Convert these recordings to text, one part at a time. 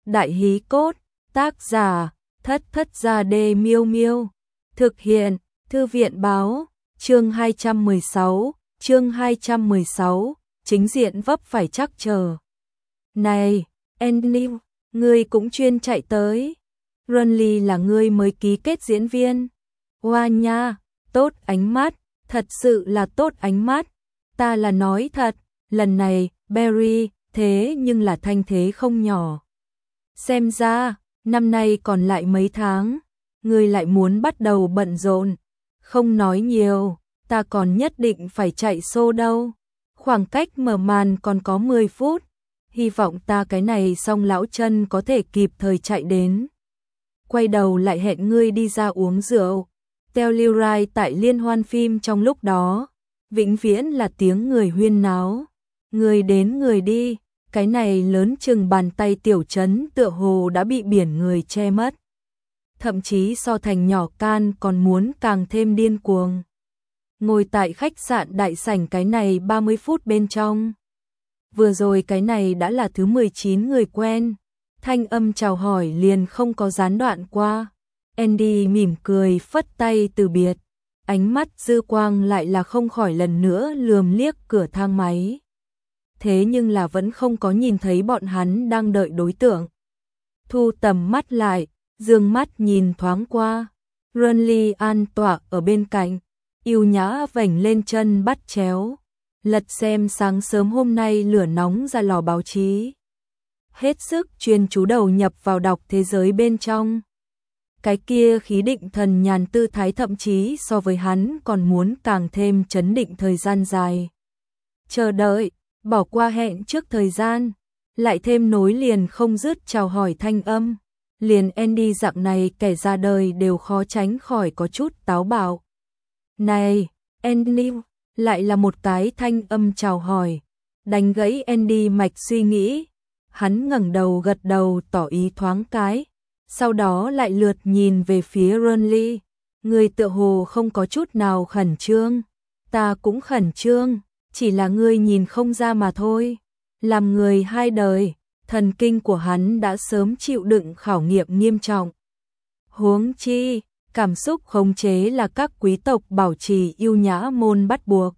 Đại hí cốt, tác giả, Thất Thất Gia Đê Miêu Miêu. Thực hiện, Thư viện báo, chương 216, chính diện vấp phải chắc chờ. Này, Andy, ngươi cũng chuyên chạy tới. Runly là ngươi mới ký kết diễn viên. Hoa nha, tốt ánh mắt, thật sự là tốt ánh mắt. Ta là nói thật, lần này, Barry, thế nhưng là thanh thế không nhỏ. Xem ra, năm nay còn lại mấy tháng, ngươi lại muốn bắt đầu bận rộn. Không nói nhiều, ta còn nhất định phải chạy xô đâu. Khoảng cách mở màn còn có 10 phút. Hy vọng ta cái này xong lão chân có thể kịp thời chạy đến. Quay đầu lại hẹn ngươi đi ra uống rượu. Telluride tại liên hoan phim trong lúc đó, vĩnh viễn là tiếng người huyên náo. Người đến người đi, cái này lớn chừng bàn tay tiểu trấn tựa hồ đã bị biển người che mất. Thậm chí so thành nhỏ can còn muốn càng thêm điên cuồng. Ngồi tại khách sạn đại sảnh cái này 30 phút bên trong. Vừa rồi cái này đã là thứ 19 người quen. Thanh âm chào hỏi liền không có gián đoạn qua. Andy mỉm cười phất tay từ biệt. Ánh mắt dư quang lại là không khỏi lần nữa lườm liếc cửa thang máy. Thế nhưng là vẫn không có nhìn thấy bọn hắn đang đợi đối tượng. Thu tầm mắt lại, dương mắt nhìn thoáng qua. Runly an tọa ở bên cạnh, yêu nhã vểnh lên chân bắt chéo. Lật xem sáng sớm hôm nay lửa nóng ra lò báo chí. Hết sức chuyên chú đầu nhập vào đọc thế giới bên trong. Cái kia khí định thần nhàn tư thái thậm chí so với hắn còn muốn càng thêm chấn định thời gian dài. Chờ đợi, bỏ qua hẹn trước thời gian, lại thêm nối liền không dứt chào hỏi thanh âm. Liền Andy dạng này kẻ ra đời đều khó tránh khỏi có chút táo bạo. Này, Andy, lại là một cái thanh âm chào hỏi, đánh gãy Andy mạch suy nghĩ. Hắn ngẩng đầu gật đầu tỏ ý thoáng cái, sau đó lại lượt nhìn về phía Runly. Người tựa hồ không có chút nào khẩn trương. Ta cũng khẩn trương, chỉ là ngươi nhìn không ra mà thôi. Làm người hai đời, thần kinh của hắn đã sớm chịu đựng khảo nghiệm nghiêm trọng. Huống chi, cảm xúc khống chế là các quý tộc bảo trì yêu nhã môn bắt buộc.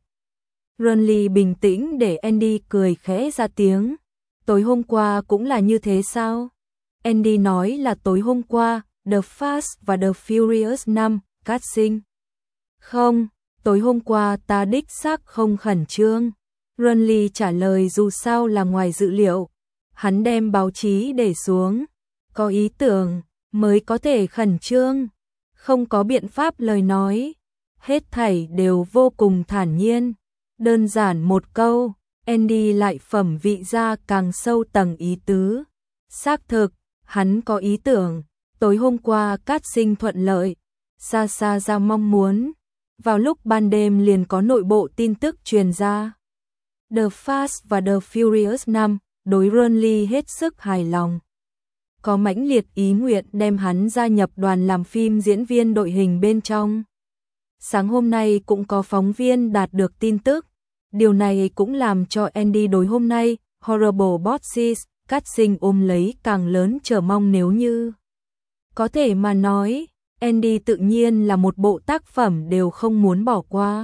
Runly bình tĩnh để Andy cười khẽ ra tiếng. Tối hôm qua cũng là như thế sao? Andy nói là tối hôm qua, The Fast và The Furious 5, casting. Không, tối hôm qua ta đích xác không khẩn trương. Runly trả lời dù sao là ngoài dự liệu. Hắn đem báo chí để xuống. Có ý tưởng, mới có thể khẩn trương. Không có biện pháp lời nói. Hết thảy đều vô cùng thản nhiên. Đơn giản một câu, Andy lại phẩm vị ra càng sâu tầng ý tứ. Xác thực, hắn có ý tưởng. Tối hôm qua casting thuận lợi. Xa xa ra mong muốn. Vào lúc ban đêm liền có nội bộ tin tức truyền ra. The Fast và The Furious 5, đối Runly hết sức hài lòng. Có mãnh liệt ý nguyện đem hắn gia nhập đoàn làm phim diễn viên đội hình bên trong. Sáng hôm nay cũng có phóng viên đạt được tin tức. Điều này cũng làm cho Andy đối hôm nay, Horrible Bosses, casting ôm lấy càng lớn chờ mong nếu như. Có thể mà nói, Andy tự nhiên là một bộ tác phẩm đều không muốn bỏ qua.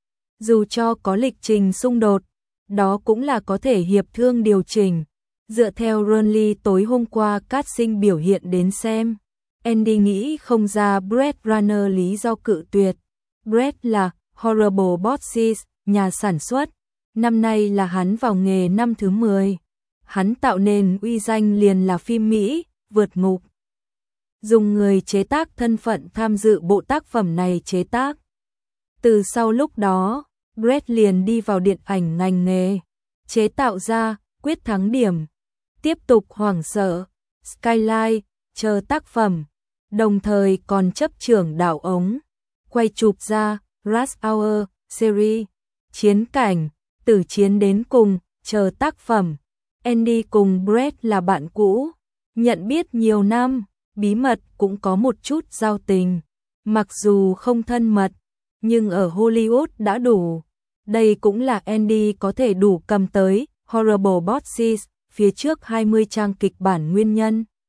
Dù cho có lịch trình xung đột, đó cũng là có thể hiệp thương điều chỉnh. Dựa theo Runly tối hôm qua casting biểu hiện đến xem, Andy nghĩ không ra Blade Runner lý do cự tuyệt. Blade là Horrible Bosses, nhà sản xuất. Năm nay là hắn vào nghề năm thứ 10. Hắn tạo nên uy danh liền là phim Mỹ, vượt ngục. Dùng người chế tác thân phận tham dự bộ tác phẩm này chế tác. Từ sau lúc đó, Brett liền đi vào điện ảnh ngành nghề, chế tạo ra Quyết Thắng Điểm, tiếp tục Hoảng Sợ, Skyline, chờ tác phẩm, đồng thời còn chấp trưởng đạo ống, quay chụp ra Rush Hour series, Chiến Cảnh, Tử Chiến đến cùng, chờ tác phẩm. Andy cùng Brett là bạn cũ, nhận biết nhiều năm, bí mật cũng có một chút giao tình, mặc dù không thân mật, nhưng ở Hollywood đã đủ. Đây cũng là Andy có thể đủ cầm tới Horrible Bosses phía trước 20 trang kịch bản nguyên nhân.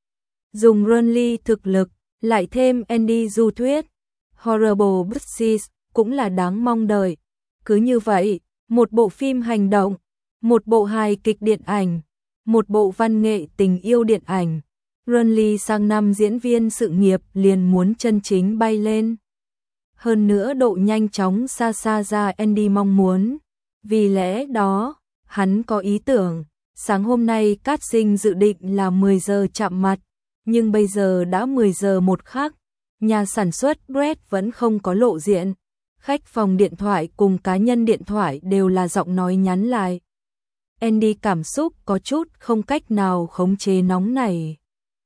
Dùng Ronly thực lực, lại thêm Andy du thuyết, Horrible Bosses cũng là đáng mong đợi. Cứ như vậy, một bộ phim hành động, một bộ hài kịch điện ảnh, một bộ văn nghệ tình yêu điện ảnh. Ronly sang năm diễn viên sự nghiệp liền muốn chân chính bay lên. Hơn nữa độ nhanh chóng xa xa ra Andy mong muốn. Vì lẽ đó, hắn có ý tưởng, sáng hôm nay casting dự định là 10 giờ chạm mặt, nhưng bây giờ đã 10 giờ một khắc, nhà sản xuất Brett vẫn không có lộ diện. Khách phòng điện thoại cùng cá nhân điện thoại đều là giọng nói nhắn lại. Andy cảm xúc có chút không cách nào khống chế nóng này.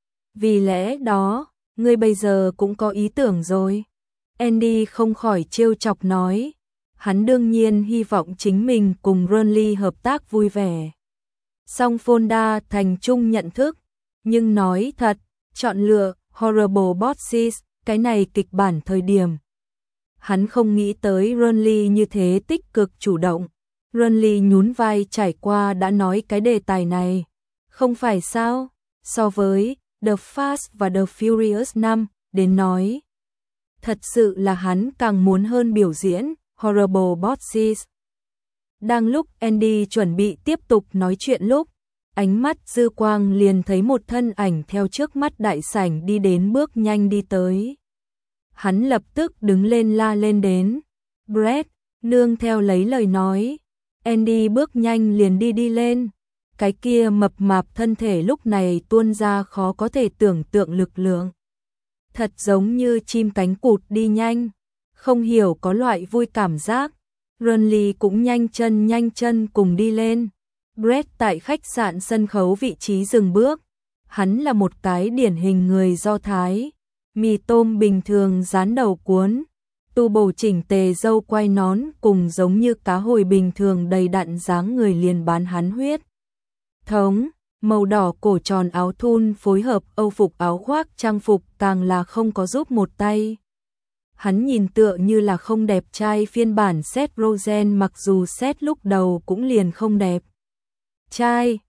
Vì lẽ đó, ngươi bây giờ cũng có ý tưởng rồi. Andy không khỏi trêu chọc nói. Hắn đương nhiên hy vọng chính mình cùng Ronly hợp tác vui vẻ. Song Fonda thành chung nhận thức. Nhưng nói thật, chọn lựa Horrible Bosses, cái này kịch bản thời điểm. Hắn không nghĩ tới Ronly như thế tích cực chủ động. Ronly nhún vai trải qua đã nói cái đề tài này. Không phải sao? So với The Fast và The Furious 5 đến nói. Thật sự là hắn càng muốn hơn biểu diễn Horrible Bosses. Đang lúc Andy chuẩn bị tiếp tục nói chuyện lúc, ánh mắt dư quang liền thấy một thân ảnh theo trước mắt đại sảnh đi đến bước nhanh đi tới. Hắn lập tức đứng lên la lên đến. Brett, nương theo lấy lời nói. Andy bước nhanh liền đi lên. Cái kia mập mạp thân thể lúc này tuôn ra khó có thể tưởng tượng lực lượng. Thật giống như chim cánh cụt đi nhanh. Không hiểu có loại vui cảm giác. Ronly cũng nhanh chân cùng đi lên. Brett tại khách sạn sân khấu vị trí dừng bước. Hắn là một cái điển hình người Do Thái. Mì tôm bình thường dán đầu cuốn. Tu bổ chỉnh tề râu quai nón cùng giống như cá hồi bình thường đầy đặn dáng người liền bán hắn huyết thống. Màu đỏ cổ tròn áo thun phối hợp âu phục áo khoác trang phục càng là không có giúp một tay. Hắn nhìn tựa như là không đẹp trai phiên bản Seth Rogen, mặc dù Seth lúc đầu cũng liền không đẹp trai.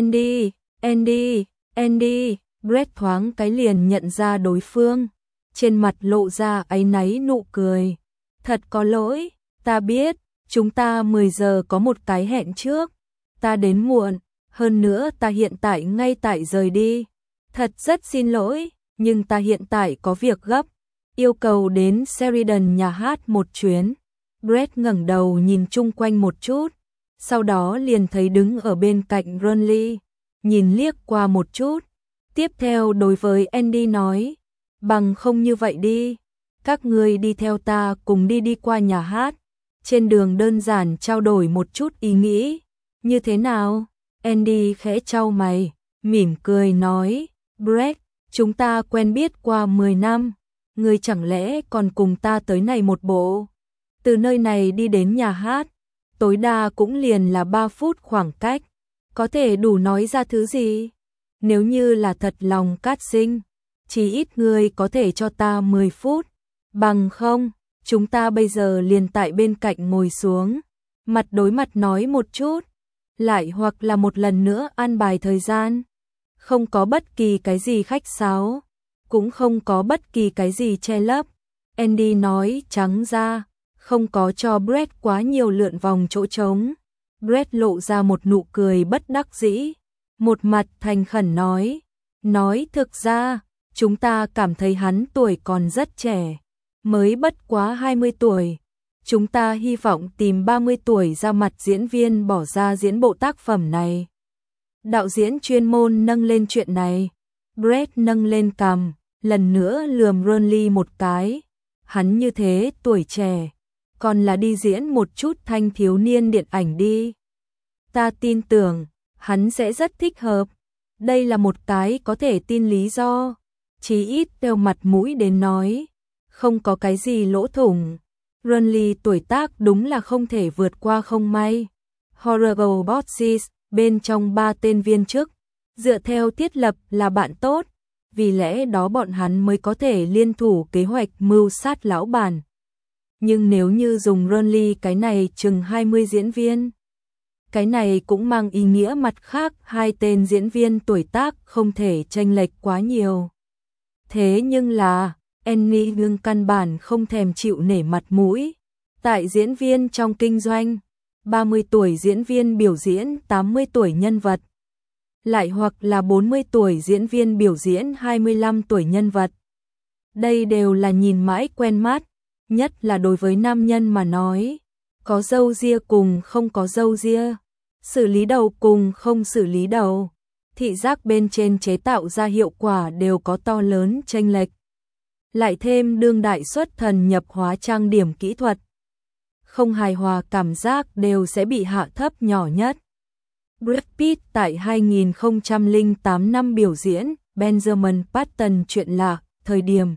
Andy, Brett thoáng cái liền nhận ra đối phương. Trên mặt lộ ra áy náy nụ cười. Thật có lỗi, ta biết, chúng ta 10 giờ có một cái hẹn trước. Ta đến muộn, hơn nữa ta hiện tại ngay tại rời đi. Thật rất xin lỗi, nhưng ta hiện tại có việc gấp. Yêu cầu đến Sheridan nhà hát một chuyến. Brett ngẩng đầu nhìn chung quanh một chút. Sau đó liền thấy đứng ở bên cạnh Ronly. Nhìn liếc qua một chút. Tiếp theo đối với Andy nói. Bằng không như vậy đi. Các ngươi đi theo ta cùng đi qua nhà hát. Trên đường đơn giản trao đổi một chút ý nghĩ. Như thế nào? Andy khẽ chau mày. Mỉm cười nói. Brett, chúng ta quen biết qua 10 năm. Ngươi chẳng lẽ còn cùng ta tới này một bộ? Từ nơi này đi đến nhà hát. Tối đa cũng liền là 3 phút khoảng cách. Có thể đủ nói ra thứ gì? Nếu như là thật lòng casting, chỉ ít ngươi có thể cho ta 10 phút. Bằng không, chúng ta bây giờ liền tại bên cạnh ngồi xuống. Mặt đối mặt nói một chút. Lại hoặc là một lần nữa an bài thời gian. Không có bất kỳ cái gì khách sáo. Cũng không có bất kỳ cái gì che lấp. Andy nói trắng ra. Không có cho Brett quá nhiều lượn vòng chỗ trống. Brett lộ ra một nụ cười bất đắc dĩ. Một mặt thành khẩn nói. Nói thực ra, chúng ta cảm thấy hắn tuổi còn rất trẻ. Mới bất quá 20 tuổi. Chúng ta hy vọng tìm 30 tuổi ra mặt diễn viên bỏ ra diễn bộ tác phẩm này. Đạo diễn chuyên môn nâng lên chuyện này. Brett nâng lên cằm, lần nữa lườm Ronly một cái. Hắn như thế tuổi trẻ, còn là đi diễn một chút thanh thiếu niên điện ảnh đi. Ta tin tưởng, hắn sẽ rất thích hợp. Đây là một cái có thể tin lý do. Chí ít theo mặt mũi đến nói. Không có cái gì lỗ thủng. Ronly tuổi tác đúng là không thể vượt qua không may. Horrible Bosses, bên trong 3 tên viên chức, dựa theo thiết lập là bạn tốt, vì lẽ đó bọn hắn mới có thể liên thủ kế hoạch mưu sát lão bản. Nhưng nếu như dùng Ronly cái này chừng 20 diễn viên, cái này cũng mang ý nghĩa mặt khác 2 tên diễn viên tuổi tác không thể chênh lệch quá nhiều. Thế nhưng là, Annie nhưng căn bản không thèm chịu nể mặt mũi. Tại diễn viên trong kinh doanh, 30 tuổi diễn viên biểu diễn 80 tuổi nhân vật. Lại hoặc là 40 tuổi diễn viên biểu diễn 25 tuổi nhân vật. Đây đều là nhìn mãi quen mắt, nhất là đối với nam nhân mà nói. Có râu ria cùng không có râu ria, xử lý đầu cùng không xử lý đầu. Thị giác bên trên chế tạo ra hiệu quả đều có to lớn chênh lệch. Lại thêm đương đại xuất thần nhập hóa trang điểm kỹ thuật. Không hài hòa cảm giác đều sẽ bị hạ thấp nhỏ nhất. Brad Pitt tại 2008 năm biểu diễn Benjamin Button chuyện lạ, thời điểm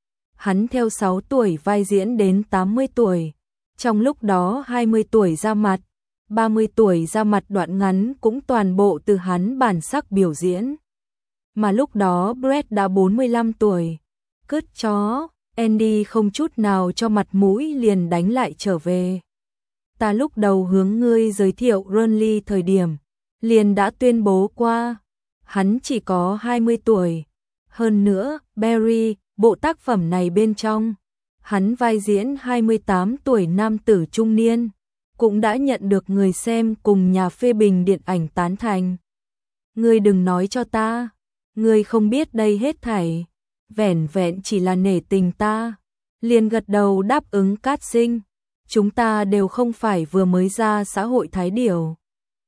hắn theo 6 tuổi vai diễn đến 80 tuổi. Trong lúc đó 20 tuổi ra mặt, 30 tuổi ra mặt đoạn ngắn cũng toàn bộ từ hắn bản sắc biểu diễn. Mà lúc đó Brad đã 45 tuổi. Cứt chó, Andy không chút nào cho mặt mũi liền đánh lại trở về. Ta lúc đầu hướng ngươi giới thiệu Ronly thời điểm, liền đã tuyên bố qua, hắn chỉ có 20 tuổi. Hơn nữa, Barry, bộ tác phẩm này bên trong, hắn vai diễn 28 tuổi nam tử trung niên, cũng đã nhận được người xem cùng nhà phê bình điện ảnh tán thành. Ngươi đừng nói cho ta, ngươi không biết đây hết thảy, vẻn vẹn chỉ là nể tình ta, liền gật đầu đáp ứng casting. Chúng ta đều không phải vừa mới ra xã hội thái điểu.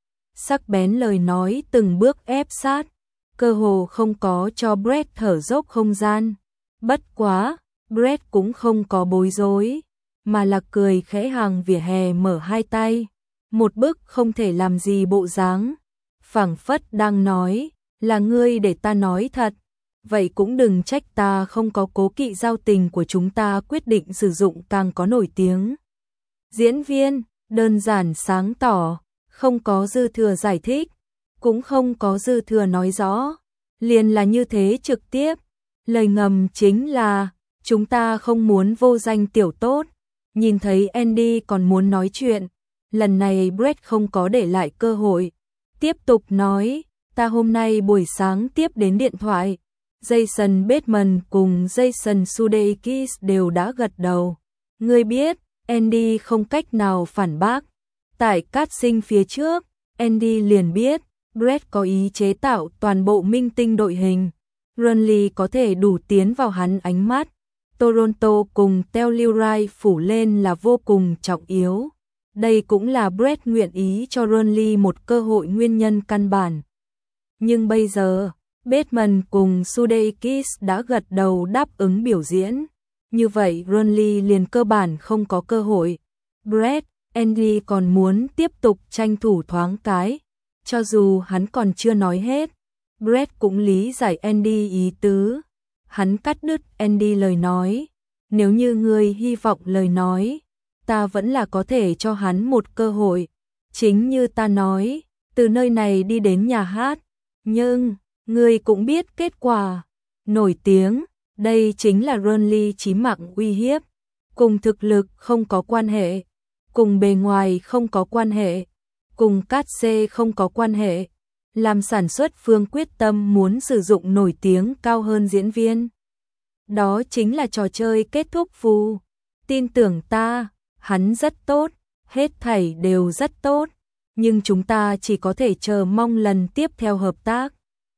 Sắc bén lời nói từng bước ép sát, cơ hồ không có cho Brad thở dốc không gian. Bất quá, Brad cũng không có bối rối, mà là cười khẽ hàng vỉa hè mở hai tay, một bức không thể làm gì bộ dáng, phảng phất đang nói, là ngươi để ta nói thật, vậy cũng đừng trách ta không có cố kỵ giao tình của chúng ta quyết định sử dụng càng có nổi tiếng. Diễn viên, đơn giản sáng tỏ, không có dư thừa giải thích, cũng không có dư thừa nói rõ, liền là như thế trực tiếp. Lời ngầm chính là, chúng ta không muốn vô danh tiểu tốt. Nhìn thấy Andy còn muốn nói chuyện, lần này Brad không có để lại cơ hội. Tiếp tục nói, ta hôm nay buổi sáng tiếp đến điện thoại, Jason Bateman cùng Jason Sudeikis đều đã gật đầu. Ngươi biết, Andy không cách nào phản bác. Tại casting phía trước, Andy liền biết, Brad có ý chế tạo toàn bộ minh tinh đội hình. Ronly có thể đủ tiến vào hắn ánh mắt. Toronto cùng Telluride phủ lên là vô cùng trọng yếu. Đây cũng là Brad nguyện ý cho Ronly một cơ hội nguyên nhân căn bản. Nhưng bây giờ, Bateman cùng Sudeikis đã gật đầu đáp ứng biểu diễn. Như vậy Ronly liền cơ bản không có cơ hội. Brad, Andy còn muốn tiếp tục tranh thủ thoáng cái. Cho dù hắn còn chưa nói hết, Brad cũng lý giải Andy ý tứ. Hắn cắt đứt Andy lời nói. Nếu như ngươi hy vọng lời nói, ta vẫn là có thể cho hắn một cơ hội. Chính như ta nói, từ nơi này đi đến nhà hát. Nhưng, ngươi cũng biết kết quả. Nổi tiếng, đây chính là Ronly chí mạng uy hiếp. Cùng thực lực không có quan hệ. Cùng bề ngoài không có quan hệ. Cùng cát xê không có quan hệ. Làm sản xuất phương quyết tâm muốn sử dụng nổi tiếng cao hơn diễn viên. Đó chính là trò chơi kết thúc phù. Tin tưởng ta, hắn rất tốt, hết thảy đều rất tốt, nhưng chúng ta chỉ có thể chờ mong lần tiếp theo hợp tác.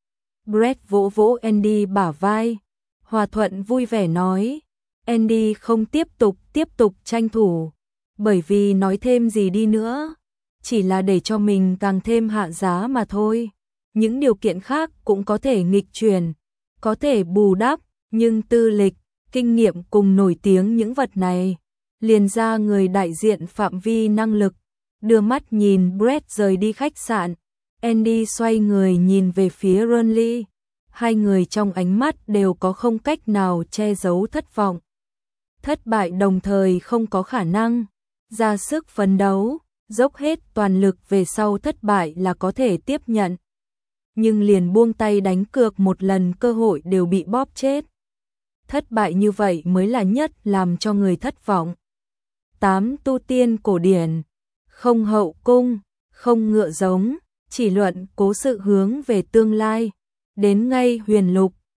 Brad vỗ vỗ Andy bả vai, hòa thuận vui vẻ nói, Andy không tiếp tục tranh thủ, bởi vì nói thêm gì đi nữa, chỉ là để cho mình càng thêm hạ giá mà thôi. Những điều kiện khác cũng có thể nghịch chuyển, có thể bù đắp, nhưng tư lịch, kinh nghiệm cùng nổi tiếng những vật này, liền ra người đại diện phạm vi năng lực. Đưa mắt nhìn Brad rời đi khách sạn, Andy xoay người nhìn về phía Ronly. Hai người trong ánh mắt đều có không cách nào che giấu thất vọng. Thất bại đồng thời không có khả năng, ra sức phấn đấu, dốc hết toàn lực về sau thất bại là có thể tiếp nhận. Nhưng liền buông tay đánh cược một lần cơ hội đều bị bóp chết. Thất bại như vậy mới là nhất làm cho người thất vọng. 8 tu tiên cổ điển, không hậu cung, không ngựa giống, chỉ luận cố sự hướng về tương lai. Đến ngay huyền lục,